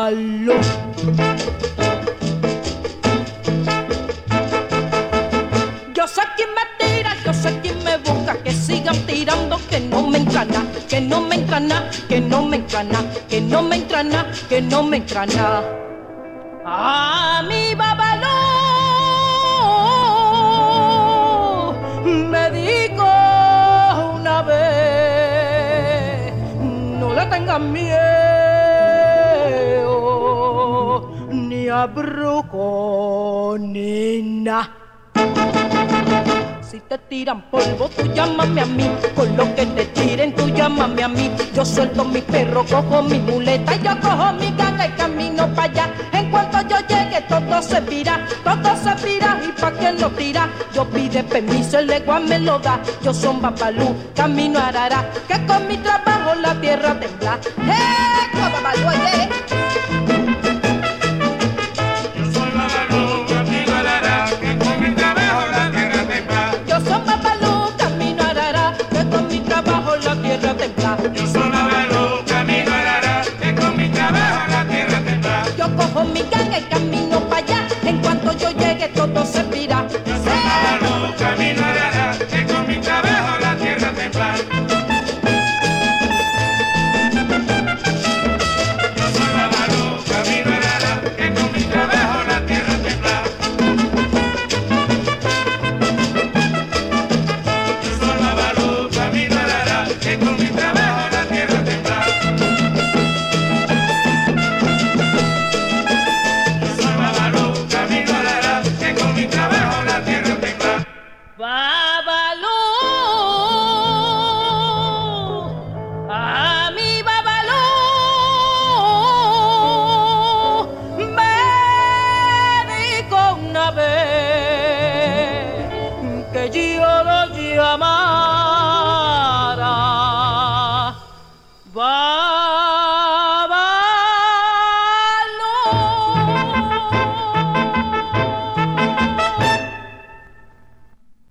Babalú. Yo sé quién me tira, yo sé quién me busca, que sigan tirando, que no me encana, que no me encana, que no me encana, que no me encana, que no me encana. A mi Babalú me dijo una vez, no le tengan miedo ni a brujo ni nada. Si te tiran polvo, tú llámame a mí. Con lo que te tiren, tú llámame a mí. Yo suelto mi perro, cojo mi muleta y yo cojo mi ganga y camino para allá. En cuanto yo llegue, todo se vira, todo se vira. Y pa' quien lo tira, yo pide permiso, el legua me lo da. Yo son Babalú, camino a Arará, que con mi trabajo la tierra tembla. ¡Con Babalú, oye! Yo soy Babalú, camino a Arará, que con mi trabajo la tierra tembla. Yo cojo mi ganga y camino para allá, en cuanto yo llegue todo se vira. Yo soy Babalú, camino a Arará.